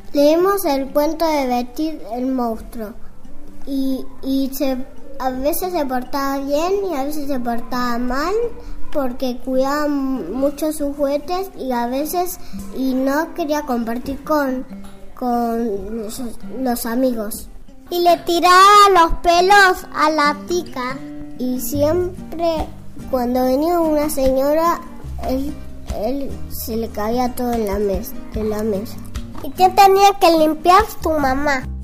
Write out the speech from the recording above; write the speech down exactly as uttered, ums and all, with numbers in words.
Leímos el cuento de Betty el monstruo y, y se, a veces se portaba bien y a veces se portaba mal porque cuidaba mucho sus juguetes y a veces y no quería compartir con, con los, los amigos. Y le tiraba los pelos a la tica y siempre cuando venía una señora él, él se le caía todo en la mesa, en la mesa. ¿Y qué tenía que limpiar tu mamá?